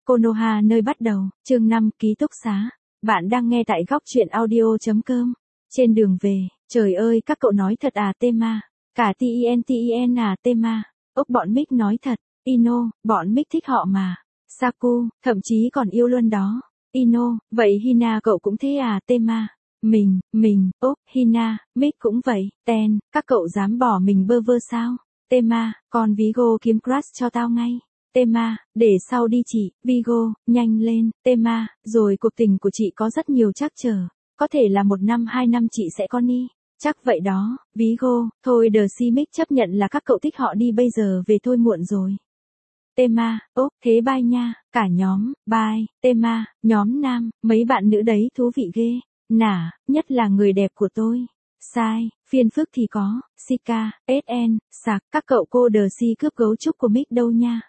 Konoha nơi bắt đầu, chương 5 ký túc xá. Bạn đang nghe tại góc truyện audio.com. Trên đường về, trời ơi các cậu nói thật à Tema. Cả TEN à Tema. Ốc bọn Mick nói thật. Ino, bọn Mick thích họ mà. Saku, thậm chí còn yêu luôn đó. Ino, vậy Hina cậu cũng thế à Tema. Mình, ốc, Hina, Mick cũng vậy. Ten, các cậu dám bỏ mình bơ vơ sao? Tema, còn Vigo kiếm crush cho tao ngay. Tema, để sau đi chị, Vigo, nhanh lên, Tema, rồi cuộc tình của chị có rất nhiều trắc trở, có thể là 1 năm 2 năm chị sẽ con đi, chắc vậy đó, Vigo, thôi The Simic chấp nhận là các cậu thích họ đi bây giờ về thôi muộn rồi. Tema, ốp, thế bye nha, cả nhóm, bye, Tema, nhóm nam, mấy bạn nữ đấy thú vị ghê, nả, nhất là người đẹp của tôi. Sai, phiền phức thì có, Sika, SN, sạc, các cậu cô The Si cướp gấu trúc của Mick đâu nha.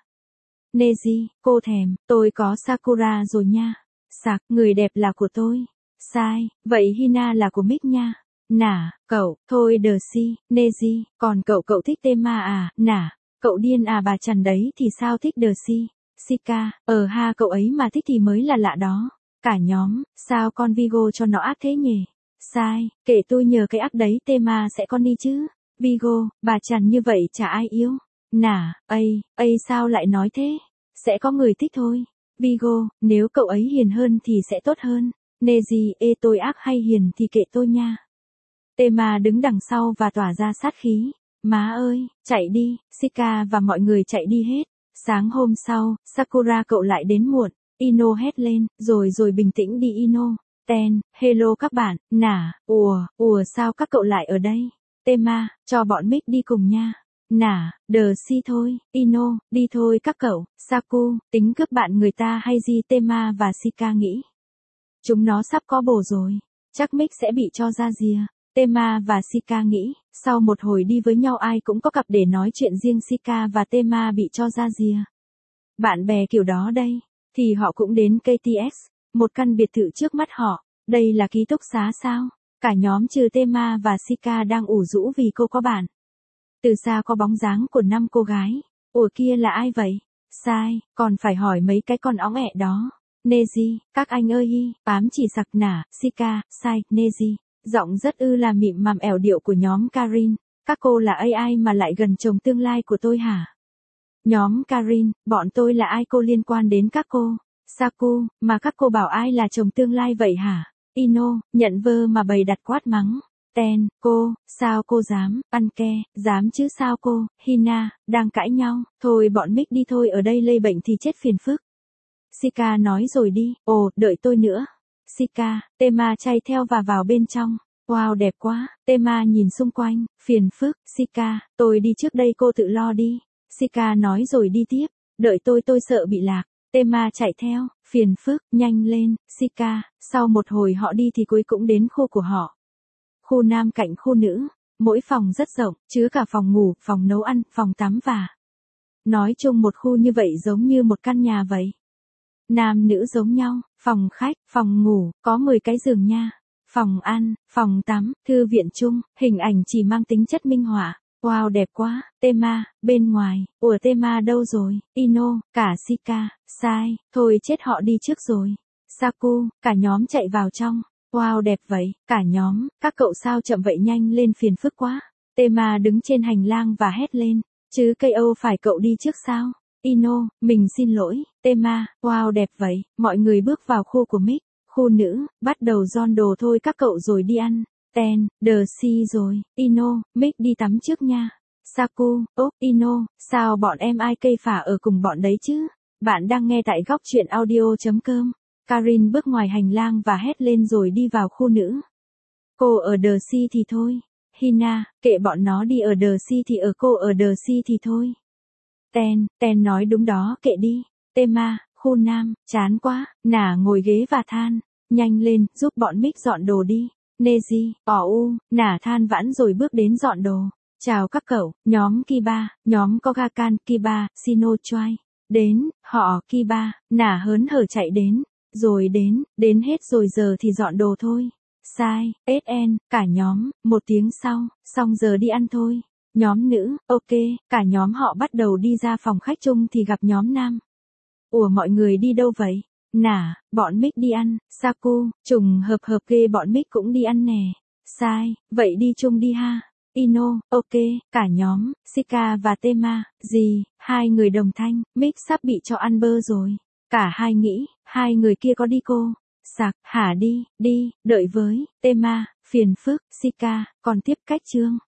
Neji, cô thèm, tôi có Sakura rồi nha. Sạc, người đẹp là của tôi. Sai, vậy Hina là của Mick nha. Nả, cậu, thôi The Si, Neji, còn cậu thích Tema à, nả, cậu điên à bà chằn đấy thì sao thích The Si. Sika, ha cậu ấy mà thích thì mới là lạ đó. Cả nhóm, sao con Vigo cho nó ác thế nhỉ? Sai, kể tôi nhờ cái ác đấy Tema sẽ con đi chứ. Vigo, bà chằn như vậy chả ai yêu. Nả, sao lại nói thế? Sẽ có người thích thôi. Vigo, nếu cậu ấy hiền hơn thì sẽ tốt hơn. Neji, tôi ác hay hiền thì kệ tôi nha. Tema đứng đằng sau và tỏa ra sát khí. Má ơi, chạy đi, Sika và mọi người chạy đi hết. Sáng hôm sau, Sakura cậu lại đến muộn. Ino hét lên, rồi bình tĩnh đi Ino. Ten, hello các bạn, nả, sao các cậu lại ở đây? Tema, cho bọn Mick đi cùng nha. Nả, The Si thôi, Ino, đi thôi các cậu, Saku, tính cướp bạn người ta hay gì Tema và Sika nghĩ. Chúng nó sắp có bồ rồi, chắc Mick sẽ bị cho ra rìa. Tema và Sika nghĩ, sau một hồi đi với nhau ai cũng có cặp để nói chuyện riêng Sika và Tema bị cho ra rìa. Bạn bè kiểu đó đây, thì họ cũng đến KTX, một căn biệt thự trước mắt họ, đây là ký túc xá sao? Cả nhóm trừ Tema và Sika đang ủ rũ vì cô có bạn. Từ xa có bóng dáng của 5 cô gái. Ủa kia là ai vậy? Sai, còn phải hỏi mấy cái con óng ẹ đó. Neji, các anh ơi hi, ám chỉ sặc nả, Sika, sai, Neji. Giọng rất là mịm mằm ẻo điệu của nhóm Karin. Các cô là AI mà lại gần chồng tương lai của tôi hả? Nhóm Karin, bọn tôi là ai cô liên quan đến các cô? Saku, mà các cô bảo ai là chồng tương lai vậy hả? Ino, nhận vơ mà bày đặt quát mắng. Ten, cô, sao cô dám, ăn ke, dám chứ sao cô, Hina, đang cãi nhau, thôi bọn Mick đi thôi ở đây lây bệnh thì chết phiền phức. Sika nói rồi đi, đợi tôi nữa. Sika, Tema chạy theo và vào bên trong, wow đẹp quá, Tema nhìn xung quanh, phiền phức, Sika, tôi đi trước đây cô tự lo đi. Sika nói rồi đi tiếp, đợi tôi sợ bị lạc. Tema chạy theo, phiền phức, nhanh lên, Sika, sau một hồi họ đi thì cuối cũng đến khu của họ. Khu nam cạnh khu nữ, mỗi phòng rất rộng, chứa cả phòng ngủ, phòng nấu ăn, phòng tắm và nói chung một khu như vậy giống như một căn nhà vậy. Nam nữ giống nhau, phòng khách, phòng ngủ, có 10 cái giường nha. Phòng ăn, phòng tắm, thư viện chung, hình ảnh chỉ mang tính chất minh họa. Wow đẹp quá, Tema, bên ngoài, Tema đâu rồi, Ino, cả Sika, sai, thôi chết họ đi trước rồi. Saku, cả nhóm chạy vào trong. Wow đẹp vậy, cả nhóm, các cậu sao chậm vậy nhanh lên phiền phức quá. Tema đứng trên hành lang và hét lên, chứ cây Âu phải cậu đi trước sao? Ino, mình xin lỗi, Tema, wow đẹp vậy, mọi người bước vào khu của Mick, khu nữ, bắt đầu gom đồ thôi các cậu rồi đi ăn. Ten, The Si rồi, Ino, Mick đi tắm trước nha. Saku, Ino, sao bọn em ai cây phả ở cùng bọn đấy chứ? Bạn đang nghe tại góc truyện audio.com. Karin bước ngoài hành lang và hét lên rồi đi vào khu nữ. Cô ở The Si thì thôi. Hina, kệ bọn nó đi ở The Si thì ở cô ở The Si thì thôi. Ten nói đúng đó kệ đi. Tema, khu nam, chán quá, nả ngồi ghế và than. Nhanh lên, giúp bọn Mick dọn đồ đi. Neji, nả than vãn rồi bước đến dọn đồ. Chào các cậu, nhóm Kiba, nhóm Kogakan, Kiba, Shino Choi. Đến, họ Kiba, nả hớn hở chạy đến. Rồi đến hết rồi giờ thì dọn đồ thôi. Sai, SN, cả nhóm, 1 tiếng sau, xong giờ đi ăn thôi. Nhóm nữ, ok, cả nhóm họ bắt đầu đi ra phòng khách chung thì gặp nhóm nam. Ủa mọi người đi đâu vậy? Nà, bọn Mick đi ăn. Saku, trùng hợp ghê bọn Mick cũng đi ăn nè. Sai, vậy đi chung đi ha. Ino, ok, cả nhóm, Shika và Tema, gì, hai người đồng thanh, Mick sắp bị cho ăn bơ rồi. Cả hai nghĩ, hai người kia có đi cô. Sạc, hả đi, đợi với, Tema, phiền phức, Shika, còn tiếp cách chương.